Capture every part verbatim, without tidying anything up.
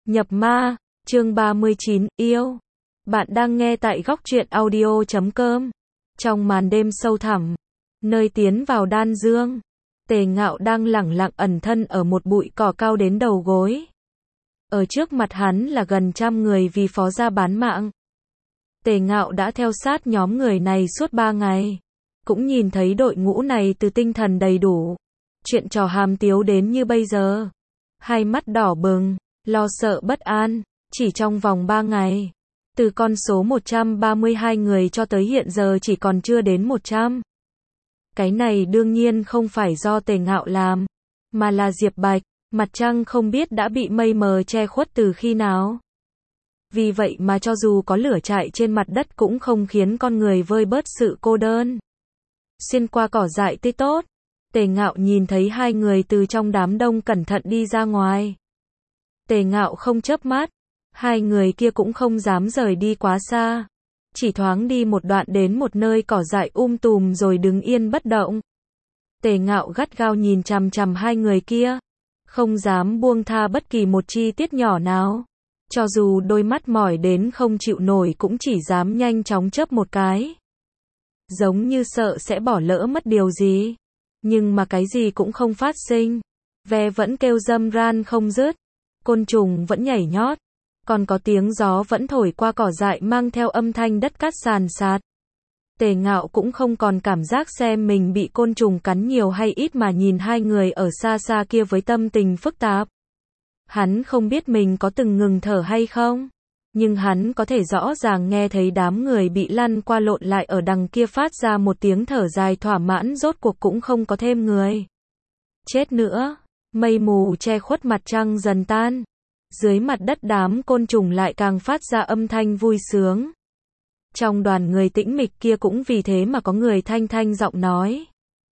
Nhập ma, chương ba mươi chín, yêu. Bạn đang nghe tại góc truyện audio chấm com. Trong màn đêm sâu thẳm, nơi tiến vào đan dương, Tề Ngạo đang lẳng lặng ẩn thân ở một bụi cỏ cao đến đầu gối. Ở trước mặt hắn là gần trăm người vì phó gia bán mạng. Tề Ngạo đã theo sát nhóm người này suốt ba ngày. Cũng nhìn thấy đội ngũ này từ tinh thần đầy đủ. Chuyện trò hàm tiếu đến như bây giờ. Hai mắt đỏ bừng, lo sợ bất an, chỉ trong vòng ba ngày. Từ con số một trăm ba mươi hai người cho tới hiện giờ chỉ còn chưa đến một trăm. Cái này đương nhiên không phải do Tề Ngạo làm, mà là Diệp Bạch, mặt trăng không biết đã bị mây mờ che khuất từ khi nào. Vì vậy mà cho dù có lửa chạy trên mặt đất cũng không khiến con người vơi bớt sự cô đơn. Xuyên qua cỏ dại tươi tốt, Tề Ngạo nhìn thấy hai người từ trong đám đông cẩn thận đi ra ngoài. Tề Ngạo không chớp mắt, hai người kia cũng không dám rời đi quá xa. Chỉ thoáng đi một đoạn đến một nơi cỏ dại um tùm rồi đứng yên bất động. Tề Ngạo gắt gao nhìn chằm chằm hai người kia, không dám buông tha bất kỳ một chi tiết nhỏ nào. Cho dù đôi mắt mỏi đến không chịu nổi cũng chỉ dám nhanh chóng chớp một cái. Giống như sợ sẽ bỏ lỡ mất điều gì. Nhưng mà cái gì cũng không phát sinh. Ve vẫn kêu râm ran không dứt. Côn trùng vẫn nhảy nhót. Còn có tiếng gió vẫn thổi qua cỏ dại mang theo âm thanh đất cát sàn sạt. Tề Ngạo cũng không còn cảm giác xem mình bị côn trùng cắn nhiều hay ít mà nhìn hai người ở xa xa kia với tâm tình phức tạp. Hắn không biết mình có từng ngừng thở hay không, nhưng hắn có thể rõ ràng nghe thấy đám người bị lăn qua lộn lại ở đằng kia phát ra một tiếng thở dài thỏa mãn, rốt cuộc cũng không có thêm người. Chết nữa, mây mù che khuất mặt trăng dần tan. Dưới mặt đất đám côn trùng lại càng phát ra âm thanh vui sướng. Trong đoàn người tĩnh mịch kia cũng vì thế mà có người thanh thanh giọng nói.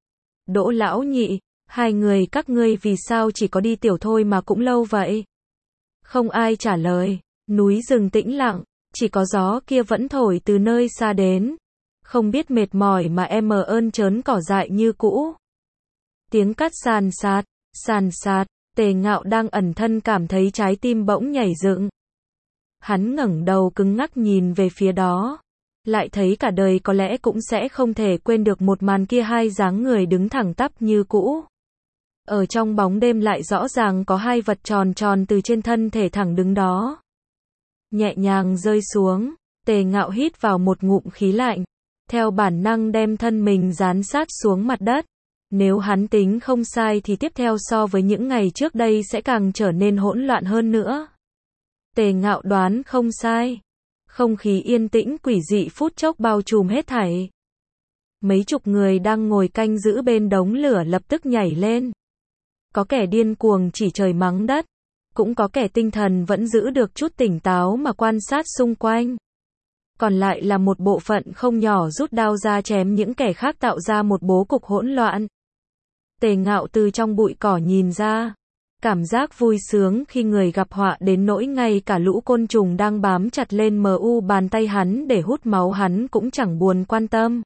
Đỗ lão nhị, hai người các ngươi vì sao chỉ có đi tiểu thôi mà cũng lâu vậy? Không ai trả lời, núi rừng tĩnh lặng, chỉ có gió kia vẫn thổi từ nơi xa đến. Không biết mệt mỏi mà em mờ ơn trớn cỏ dại như cũ. Tiếng cát sàn sạt, sàn sạt, Tề Ngạo đang ẩn thân cảm thấy trái tim bỗng nhảy dựng. Hắn ngẩng đầu cứng ngắc nhìn về phía đó. Lại thấy cả đời có lẽ cũng sẽ không thể quên được một màn kia, hai dáng người đứng thẳng tắp như cũ. Ở trong bóng đêm lại rõ ràng có hai vật tròn tròn từ trên thân thể thẳng đứng đó. Nhẹ nhàng rơi xuống, Tề Ngạo hít vào một ngụm khí lạnh. Theo bản năng đem thân mình dán sát xuống mặt đất. Nếu hắn tính không sai thì tiếp theo so với những ngày trước đây sẽ càng trở nên hỗn loạn hơn nữa. Tề Ngạo đoán không sai. Không khí yên tĩnh quỷ dị phút chốc bao trùm hết thảy. Mấy chục người đang ngồi canh giữ bên đống lửa lập tức nhảy lên. Có kẻ điên cuồng chỉ trời mắng đất. Cũng có kẻ tinh thần vẫn giữ được chút tỉnh táo mà quan sát xung quanh. Còn lại là một bộ phận không nhỏ rút đao ra chém những kẻ khác, tạo ra một bố cục hỗn loạn. Tề Ngạo từ trong bụi cỏ nhìn ra. Cảm giác vui sướng khi người gặp họa đến nỗi ngay cả lũ côn trùng đang bám chặt lên mờ u bàn tay hắn để hút máu hắn cũng chẳng buồn quan tâm.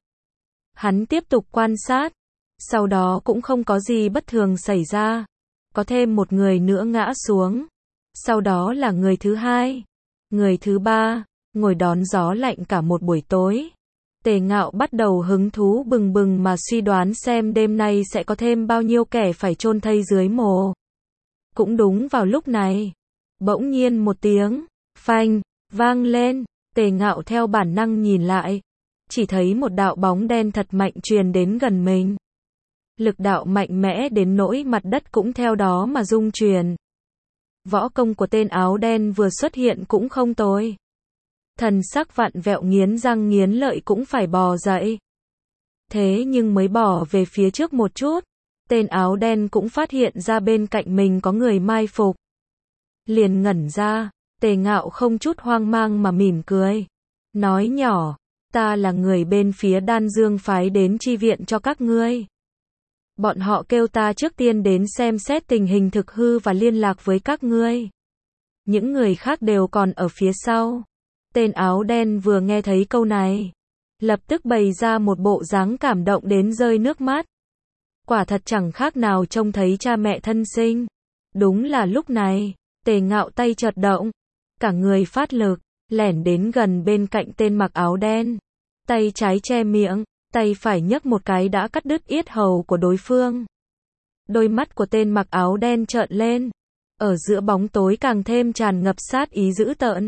Hắn tiếp tục quan sát. Sau đó cũng không có gì bất thường xảy ra. Có thêm một người nữa ngã xuống. Sau đó là người thứ hai. Người thứ ba. Ngồi đón gió lạnh cả một buổi tối. Tề Ngạo bắt đầu hứng thú bừng bừng mà suy đoán xem đêm nay sẽ có thêm bao nhiêu kẻ phải chôn thây dưới mồ. Cũng đúng vào lúc này, bỗng nhiên một tiếng phanh vang lên. Tề Ngạo theo bản năng nhìn lại, chỉ thấy một đạo bóng đen thật mạnh truyền đến gần mình. Lực đạo mạnh mẽ đến nỗi mặt đất cũng theo đó mà rung chuyển. Võ công của tên áo đen vừa xuất hiện cũng không tồi. Thần sắc vặn vẹo nghiến răng nghiến lợi cũng phải bò dậy. Thế nhưng mới bò về phía trước một chút, tên áo đen cũng phát hiện ra bên cạnh mình có người mai phục. Liền ngẩn ra, Tề Ngạo không chút hoang mang mà mỉm cười. Nói nhỏ, ta là người bên phía Đan Dương phái đến chi viện cho các ngươi. Bọn họ kêu ta trước tiên đến xem xét tình hình thực hư và liên lạc với các ngươi. Những người khác đều còn ở phía sau. Tên áo đen vừa nghe thấy câu này, lập tức bày ra một bộ dáng cảm động đến rơi nước mắt. Quả thật chẳng khác nào trông thấy cha mẹ thân sinh. Đúng là lúc này, Tề Ngạo tay chợt động, cả người phát lực, lẻn đến gần bên cạnh tên mặc áo đen. Tay trái che miệng, tay phải nhấc một cái đã cắt đứt yết hầu của đối phương. Đôi mắt của tên mặc áo đen trợn lên, ở giữa bóng tối càng thêm tràn ngập sát ý dữ tợn.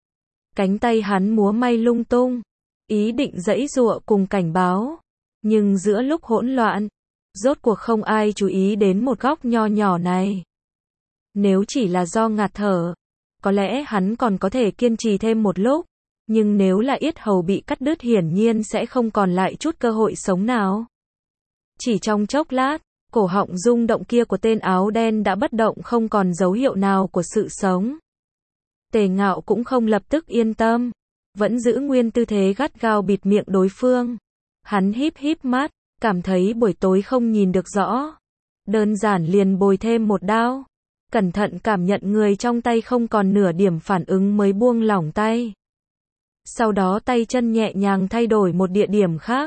Cánh tay hắn múa may lung tung, ý định giãy giụa cùng cảnh báo. Nhưng giữa lúc hỗn loạn, rốt cuộc không ai chú ý đến một góc nho nhỏ này. Nếu chỉ là do ngạt thở, có lẽ hắn còn có thể kiên trì thêm một lúc. Nhưng nếu là yết hầu bị cắt đứt hiển nhiên sẽ không còn lại chút cơ hội sống nào. Chỉ trong chốc lát, cổ họng rung động kia của tên áo đen đã bất động, không còn dấu hiệu nào của sự sống. Tề Ngạo cũng không lập tức yên tâm, vẫn giữ nguyên tư thế gắt gao bịt miệng đối phương. Hắn híp híp mắt, cảm thấy buổi tối không nhìn được rõ. Đơn giản liền bồi thêm một đao. Cẩn thận cảm nhận người trong tay không còn nửa điểm phản ứng mới buông lỏng tay. Sau đó tay chân nhẹ nhàng thay đổi một địa điểm khác.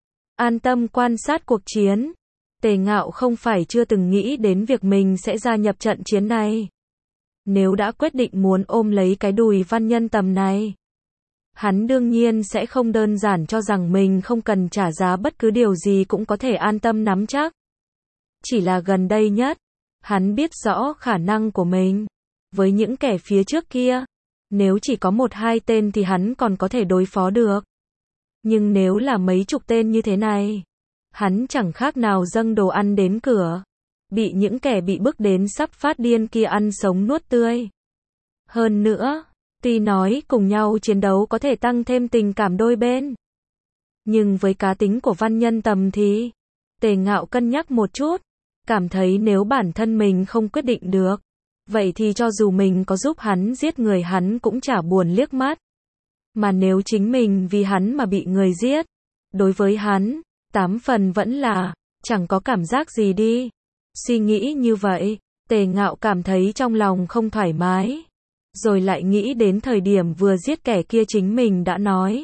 An tâm quan sát cuộc chiến. Tề Ngạo không phải chưa từng nghĩ đến việc mình sẽ gia nhập trận chiến này. Nếu đã quyết định muốn ôm lấy cái đùi Văn Nhân Tầm này, hắn đương nhiên sẽ không đơn giản cho rằng mình không cần trả giá bất cứ điều gì cũng có thể an tâm nắm chắc. Chỉ là gần đây nhất, hắn biết rõ khả năng của mình. Với những kẻ phía trước kia, nếu chỉ có một hai tên thì hắn còn có thể đối phó được. Nhưng nếu là mấy chục tên như thế này, hắn chẳng khác nào dâng đồ ăn đến cửa. Bị những kẻ bị bức đến sắp phát điên kia ăn sống nuốt tươi. Hơn nữa, tuy nói cùng nhau chiến đấu có thể tăng thêm tình cảm đôi bên. Nhưng với cá tính của Văn Nhân Tầm thì, Tề Ngạo cân nhắc một chút, cảm thấy nếu bản thân mình không quyết định được, vậy thì cho dù mình có giúp hắn giết người hắn cũng chả buồn liếc mắt. Mà nếu chính mình vì hắn mà bị người giết, đối với hắn, tám phần vẫn là, chẳng có cảm giác gì đi. Suy nghĩ như vậy, Tề Ngạo cảm thấy trong lòng không thoải mái. Rồi lại nghĩ đến thời điểm vừa giết kẻ kia chính mình đã nói.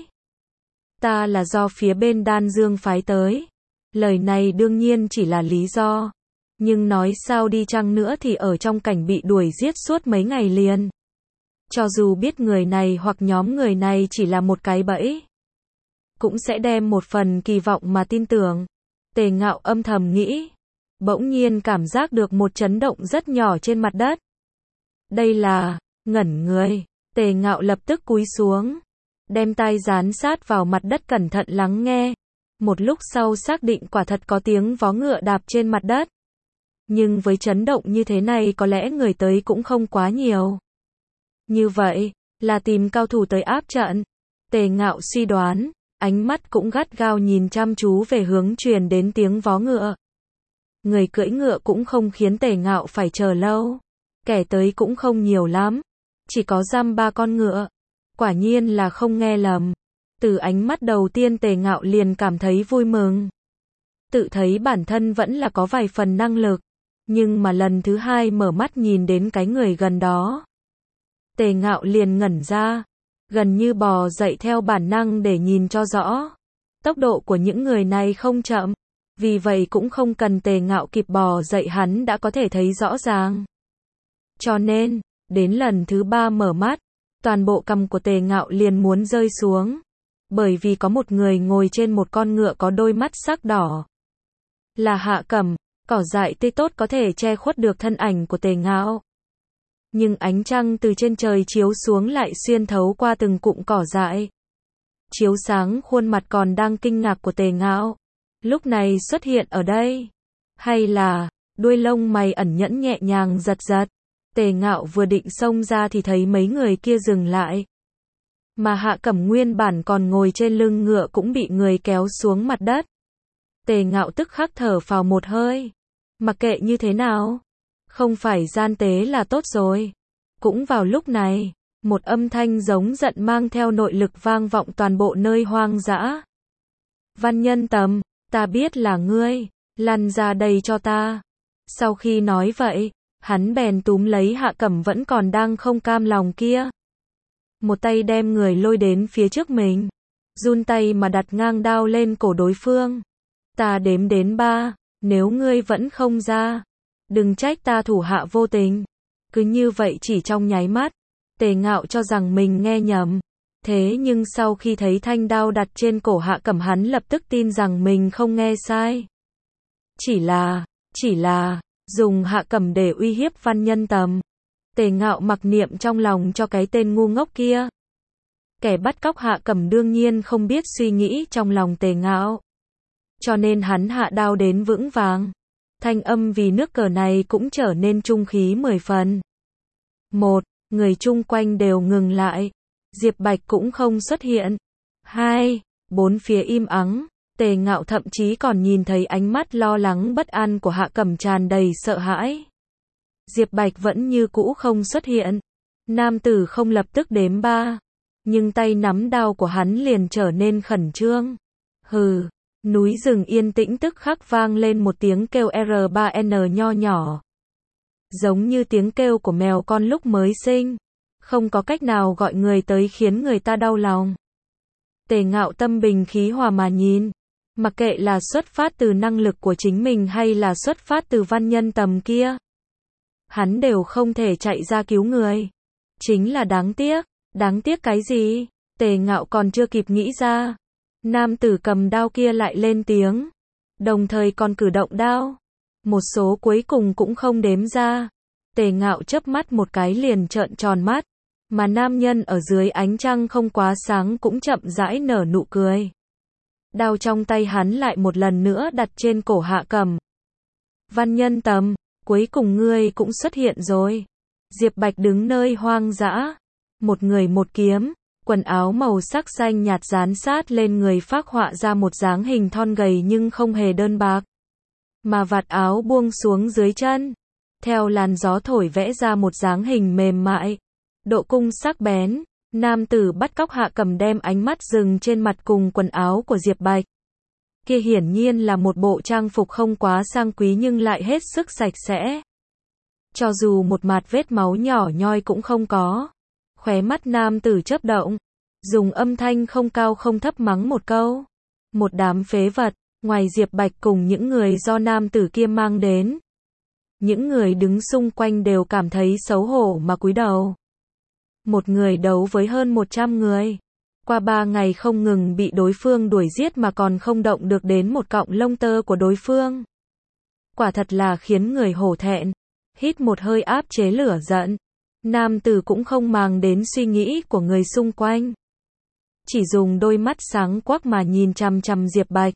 Ta là do phía bên Đan Dương phái tới. Lời này đương nhiên chỉ là lý do. Nhưng nói sao đi chăng nữa thì ở trong cảnh bị đuổi giết suốt mấy ngày liền. Cho dù biết người này hoặc nhóm người này chỉ là một cái bẫy, cũng sẽ đem một phần kỳ vọng mà tin tưởng. Tề Ngạo âm thầm nghĩ. Bỗng nhiên cảm giác được một chấn động rất nhỏ trên mặt đất. Đây là, ngẩn người, Tề Ngạo lập tức cúi xuống, đem tai dán sát vào mặt đất cẩn thận lắng nghe. Một lúc sau xác định quả thật có tiếng vó ngựa đạp trên mặt đất. Nhưng với chấn động như thế này có lẽ người tới cũng không quá nhiều. Như vậy, là tìm cao thủ tới áp trận. Tề Ngạo suy đoán, ánh mắt cũng gắt gao nhìn chăm chú về hướng truyền đến tiếng vó ngựa. Người cưỡi ngựa cũng không khiến Tề Ngạo phải chờ lâu. Kẻ tới cũng không nhiều lắm. Chỉ có dăm ba con ngựa. Quả nhiên là không nghe lầm. Từ ánh mắt đầu tiên Tề Ngạo liền cảm thấy vui mừng. Tự thấy bản thân vẫn là có vài phần năng lực. Nhưng mà lần thứ hai mở mắt nhìn đến cái người gần đó, Tề Ngạo liền ngẩn ra. Gần như bò dậy theo bản năng để nhìn cho rõ. Tốc độ của những người này không chậm. Vì vậy cũng không cần Tề Ngạo kịp bò dậy hắn đã có thể thấy rõ ràng. Cho nên, đến lần thứ ba mở mắt, toàn bộ cằm của Tề Ngạo liền muốn rơi xuống. Bởi vì có một người ngồi trên một con ngựa có đôi mắt sắc đỏ. Là Hạ Cẩm, cỏ dại tươi tốt có thể che khuất được thân ảnh của Tề Ngạo. Nhưng ánh trăng từ trên trời chiếu xuống lại xuyên thấu qua từng cụm cỏ dại. Chiếu sáng khuôn mặt còn đang kinh ngạc của Tề Ngạo. Lúc này xuất hiện ở đây. Hay là, đuôi lông mày ẩn nhẫn nhẹ nhàng giật giật. Tề Ngạo vừa định xông ra thì thấy mấy người kia dừng lại. Mà Hạ Cẩm nguyên bản còn ngồi trên lưng ngựa cũng bị người kéo xuống mặt đất. Tề Ngạo tức khắc thở phào một hơi. Mặc kệ như thế nào, không phải gian tế là tốt rồi. Cũng vào lúc này, một âm thanh giống giận mang theo nội lực vang vọng toàn bộ nơi hoang dã. Văn Nhân Tầm, ta biết là ngươi, lăn ra đây cho ta. Sau khi nói vậy, hắn bèn túm lấy Hạ Cẩm vẫn còn đang không cam lòng kia. Một tay đem người lôi đến phía trước mình. Run tay mà đặt ngang đao lên cổ đối phương. Ta đếm đến ba, nếu ngươi vẫn không ra, đừng trách ta thủ hạ vô tình. Cứ như vậy chỉ trong nháy mắt, Tề Ngạo cho rằng mình nghe nhầm. Thế nhưng sau khi thấy thanh đao đặt trên cổ Hạ Cẩm, hắn lập tức tin rằng mình không nghe sai. Chỉ là, chỉ là, dùng Hạ Cẩm để uy hiếp Văn Nhân Tầm. Tề Ngạo mặc niệm trong lòng cho cái tên ngu ngốc kia. Kẻ bắt cóc Hạ Cẩm đương nhiên không biết suy nghĩ trong lòng Tề Ngạo. Cho nên hắn hạ đao đến vững vàng. Thanh âm vì nước cờ này cũng trở nên trung khí mười phần. Một, người chung quanh đều ngừng lại. Diệp Bạch cũng không xuất hiện. Hai, bốn phía im ắng. Tề Ngạo thậm chí còn nhìn thấy ánh mắt lo lắng bất an của Hạ Cẩm tràn đầy sợ hãi. Diệp Bạch vẫn như cũ không xuất hiện. Nam tử không lập tức đếm ba. Nhưng tay nắm đao của hắn liền trở nên khẩn trương. Hừ, núi rừng yên tĩnh tức khắc vang lên một tiếng kêu R ba N nho nhỏ. Giống như tiếng kêu của mèo con lúc mới sinh. Không có cách nào gọi người tới khiến người ta đau lòng. Tề Ngạo tâm bình khí hòa mà nhìn. Mặc kệ là xuất phát từ năng lực của chính mình hay là xuất phát từ Văn Nhân Tầm kia. Hắn đều không thể chạy ra cứu người. Chính là đáng tiếc. Đáng tiếc cái gì? Tề Ngạo còn chưa kịp nghĩ ra. Nam tử cầm đao kia lại lên tiếng. Đồng thời còn cử động đao. Một số cuối cùng cũng không đếm ra. Tề Ngạo chớp mắt một cái liền trợn tròn mắt. Mà nam nhân ở dưới ánh trăng không quá sáng cũng chậm rãi nở nụ cười. Đao trong tay hắn lại một lần nữa đặt trên cổ Hạ Cẩm. Văn Nhân Tầm, cuối cùng ngươi cũng xuất hiện rồi. Diệp Bạch đứng nơi hoang dã. Một người một kiếm, quần áo màu sắc xanh nhạt dán sát lên người phác họa ra một dáng hình thon gầy nhưng không hề đơn bạc. Mà vạt áo buông xuống dưới chân. Theo làn gió thổi vẽ ra một dáng hình mềm mại. Độ cung sắc bén. Nam tử bắt cóc Hạ Cẩm đem ánh mắt dừng trên mặt cùng quần áo của Diệp Bạch. Kia hiển nhiên là một bộ trang phục không quá sang quý nhưng lại hết sức sạch sẽ. Cho dù một mạt vết máu nhỏ nhoi cũng không có. Khóe mắt nam tử chớp động. Dùng âm thanh không cao không thấp mắng một câu. Một đám phế vật. Ngoài Diệp Bạch cùng những người do nam tử kia mang đến. Những người đứng xung quanh đều cảm thấy xấu hổ mà cúi đầu. Một người đấu với hơn một trăm người. Qua ba ngày không ngừng bị đối phương đuổi giết mà còn không động được đến một cọng lông tơ của đối phương. Quả thật là khiến người hổ thẹn. Hít một hơi áp chế lửa giận. Nam tử cũng không màng đến suy nghĩ của người xung quanh. Chỉ dùng đôi mắt sáng quắc mà nhìn chằm chằm Diệp Bạch.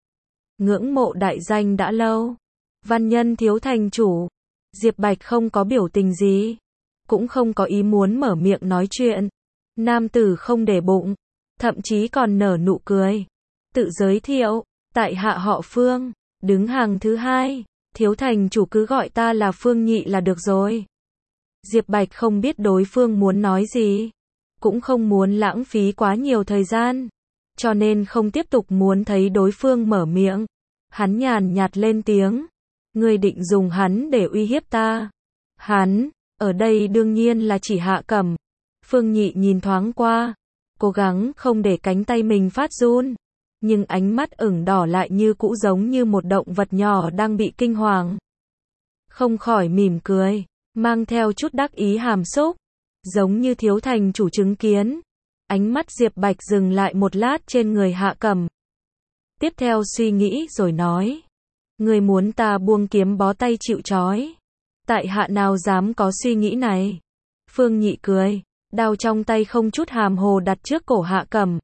Ngưỡng mộ đại danh đã lâu. Văn Nhân thiếu thành chủ. Diệp Bạch không có biểu tình gì. Cũng không có ý muốn mở miệng nói chuyện. Nam tử không để bụng. Thậm chí còn nở nụ cười. Tự giới thiệu. Tại hạ họ Phương. Đứng hàng thứ hai. Thiếu thành chủ cứ gọi ta là Phương Nhị là được rồi. Diệp Bạch không biết đối phương muốn nói gì. Cũng không muốn lãng phí quá nhiều thời gian. Cho nên không tiếp tục muốn thấy đối phương mở miệng. Hắn nhàn nhạt lên tiếng. Ngươi định dùng hắn để uy hiếp ta. Hắn, ở đây đương nhiên là chỉ Hạ Cẩm. Phương Nhị nhìn thoáng qua. Cố gắng không để cánh tay mình phát run. Nhưng ánh mắt ửng đỏ lại như cũ giống như một động vật nhỏ đang bị kinh hoàng. Không khỏi mỉm cười. Mang theo chút đắc ý hàm xúc. Giống như thiếu thành chủ chứng kiến. Ánh mắt Diệp Bạch dừng lại một lát trên người Hạ Cẩm. Tiếp theo suy nghĩ rồi nói. Người muốn ta buông kiếm bó tay chịu trói. Tại hạ nào dám có suy nghĩ này. Phương Nhị cười. Đao trong tay không chút hàm hồ đặt trước cổ Hạ Cẩm.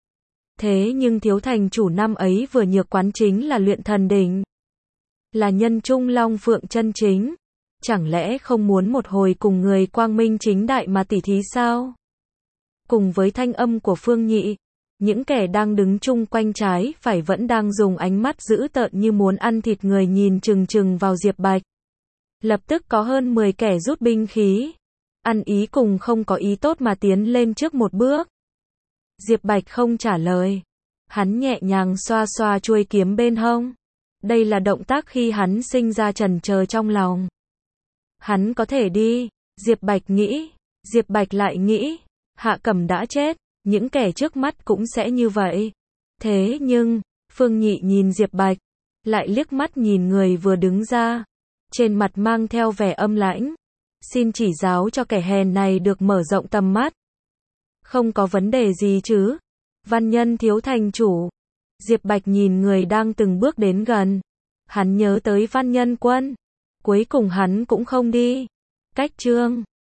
Thế nhưng thiếu thành chủ năm ấy vừa nhược quán chính là luyện thần đỉnh. Là nhân trung long phượng chân chính. Chẳng lẽ không muốn một hồi cùng người quang minh chính đại mà tỉ thí sao? Cùng với thanh âm của Phương Nhị, những kẻ đang đứng chung quanh trái phải vẫn đang dùng ánh mắt dữ tợn như muốn ăn thịt người nhìn chừng chừng vào Diệp Bạch. Lập tức có hơn mười kẻ rút binh khí. Ăn ý cùng không có ý tốt mà tiến lên trước một bước. Diệp Bạch không trả lời. Hắn nhẹ nhàng xoa xoa chuôi kiếm bên hông. Đây là động tác khi hắn sinh ra chần chờ trong lòng. Hắn có thể đi. Diệp Bạch nghĩ. Diệp Bạch lại nghĩ. Hạ Cẩm đã chết. Những kẻ trước mắt cũng sẽ như vậy. Thế nhưng, Phương Nhị nhìn Diệp Bạch. Lại liếc mắt nhìn người vừa đứng ra. Trên mặt mang theo vẻ âm lãnh. Xin chỉ giáo cho kẻ hèn này được mở rộng tầm mắt. Không có vấn đề gì chứ? Văn nhân thiếu thành chủ. Diệp Bạch nhìn người đang từng bước đến gần. Hắn nhớ tới Văn Nhân Quân. Cuối cùng hắn cũng không đi. Cách chương